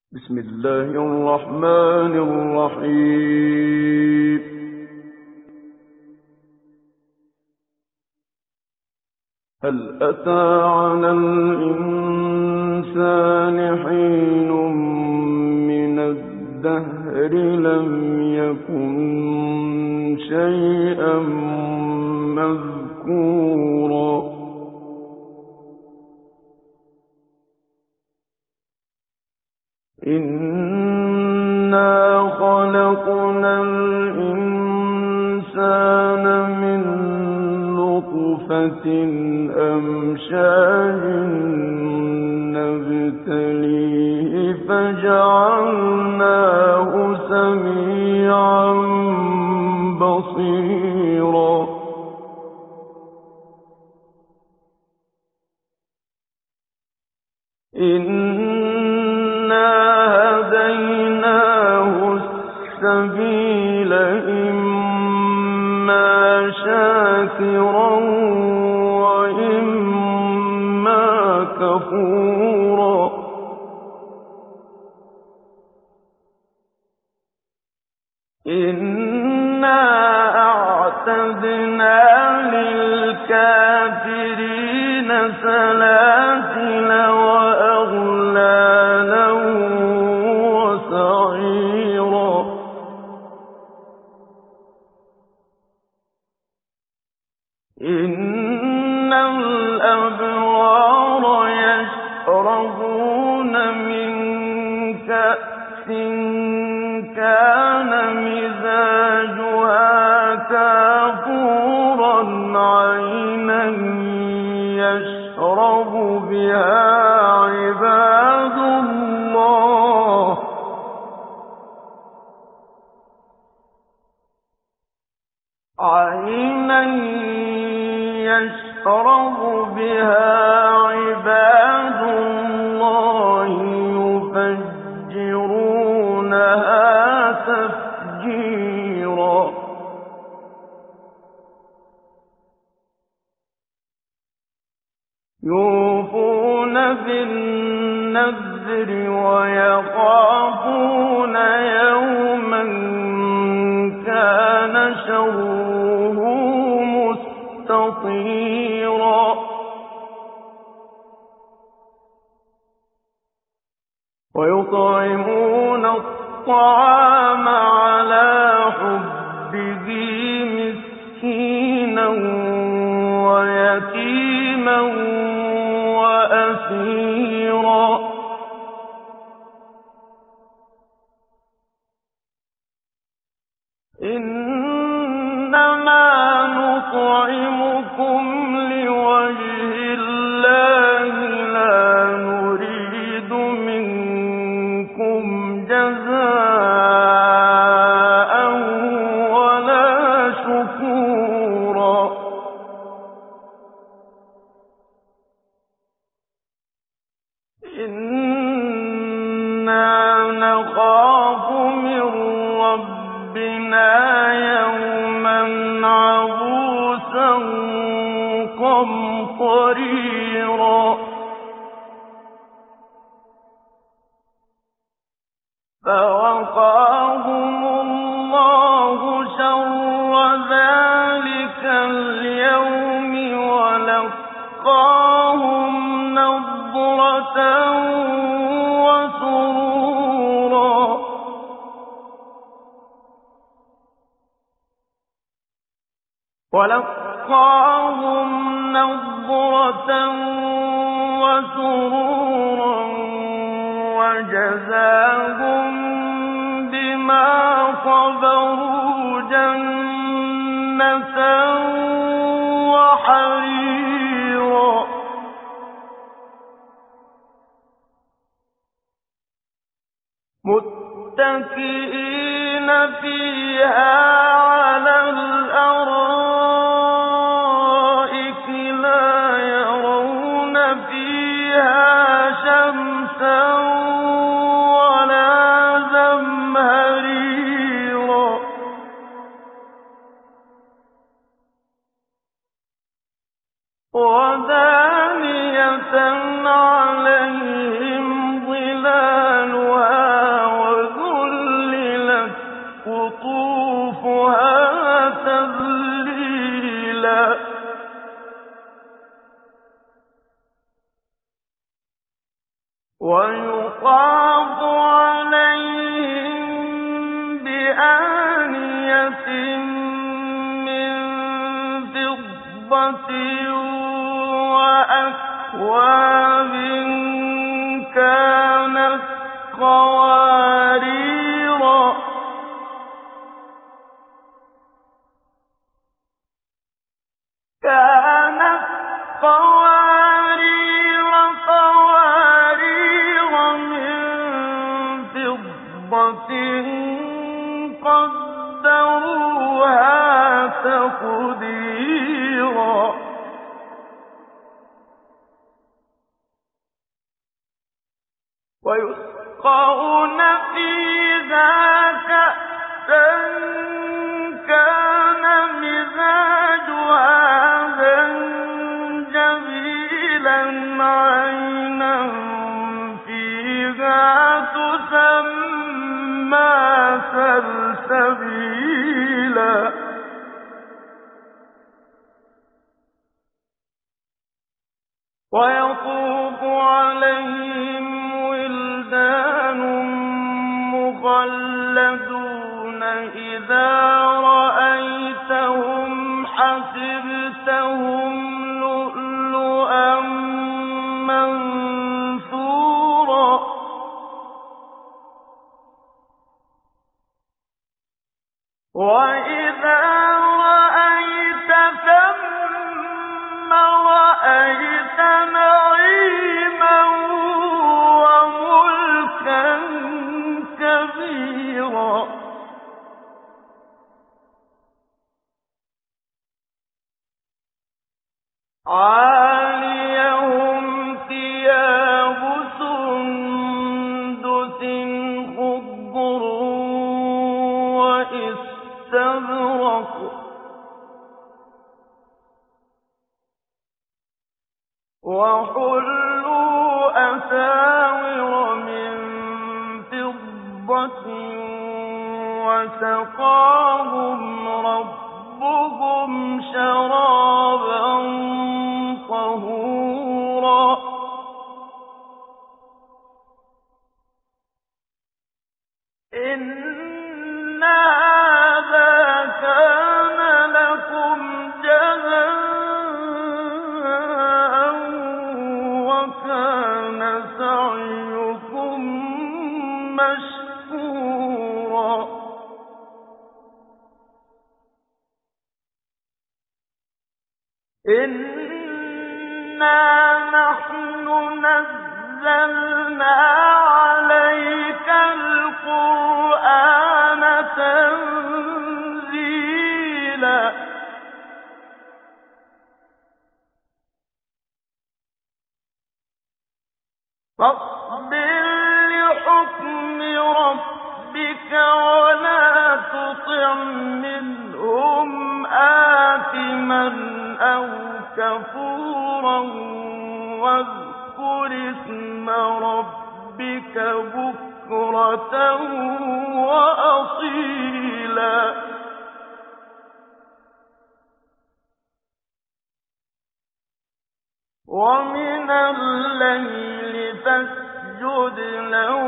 بسم الله الرحمن الرحيم. هل أتى على الإنسان حين من الدهر لم يكن شيئا مذكورا. إنا خلقنا الإنسان من نطفة أمشاج نبتليه فجعلناه سميعا بصيرا. السبيل إما شاكرا وإما كفورا. إنا أعتدنا للكافرين سلاسل وأغلالا وسعيرا. إن الأبرار يشربون من كأس كان مزاجها كافورا عينا يشرب بها عباد الله يشرب بها عباد الله يفجرونها تفجيرا. يوفون بالنذر ويخافون يوما كان شره مستطيرا. ويطعمون الطعام على حبه مسكينا ويتيما وأسيرا. إنما نطعمكم لوجه الله لا نريد منكم جزاء ولا شكورا. إنا نخاف من ربنا يوما عبوسا قمطريرا. فوقاهم الله شر ذلك اليوم ولقاهم نضرة وسرورا. وجزاهم بما صبروا جنة وحريرا. متكئين فيها على الأرائك لا يرون فيها شمسا ولا زمهريرا. ودانية عليهم ظلالها ويطاف عليهم بآنية من فضة وأكواب كانت قوارير من فضة قدروها تقديرا ويسقون فيها كأسا كان مزاجها زنجبيلا عينا فيها تسمى سلسبيلا ويطوف عليهم ولدان مخلدون إذا رأيتهم حسبتهم لؤلؤا منثورا وإذا رأيت ثم رأيت نعيما وملكا كبيرا عاليهم ثياب سندس خضر واستبرق وحلوا أساور من فضة وسقاهم ربهم شرابا طهورا إن هذا كان لكم جزاء وكان سعيكم مشكورا إنا نحن نزلنا عليك القرآن تنزيلا فاصبر لحكم ربك ولا تطع منهم آثما أو كفورا واذكر اسم ربك بكرة وأصيلا ومن الليل فاسجد له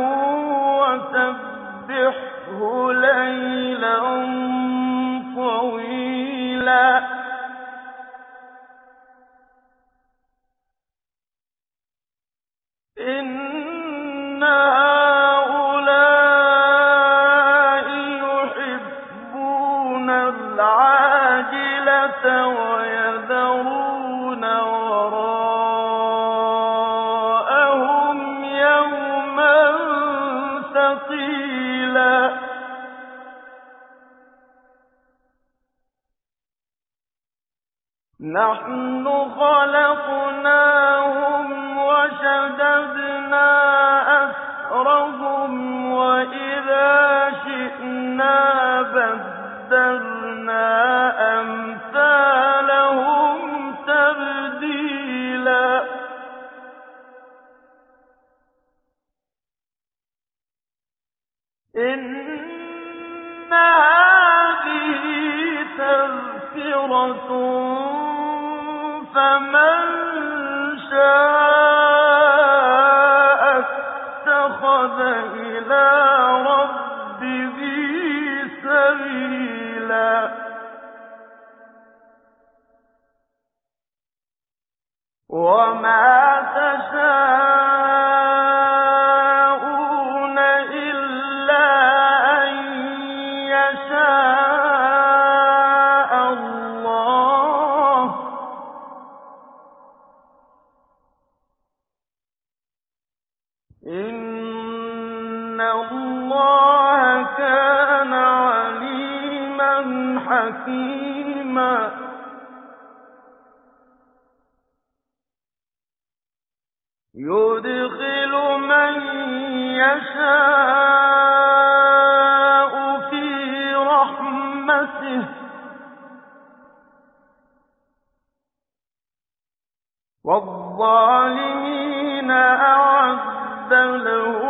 وسبحه ليلا طويلا إن هؤلاء يحبون العاجلة ويذرون وراءهم يوما ثقيلا نحن خلقناهم وشددنا أسرهم وإذا شئنا بدلنا أمثالهم تبديلا إن هذه تذكرة فمن شاء اتَّخَذَ إِلَىٰ رَبِّهِ سَبِيلًا وَمَا تَشَاءُونَ إِلَّا أَن يَشَاءَ اللَّهُ ۚ إِنَّ اللَّهَ كَانَ عَلِيمًا حَكِيمًا يُدْخِلُ مَن يَشَاءُ فِي رَحْمَتِهِ ۚ وَالظَّالِمِينَ أَعَدَّ لَهُمْ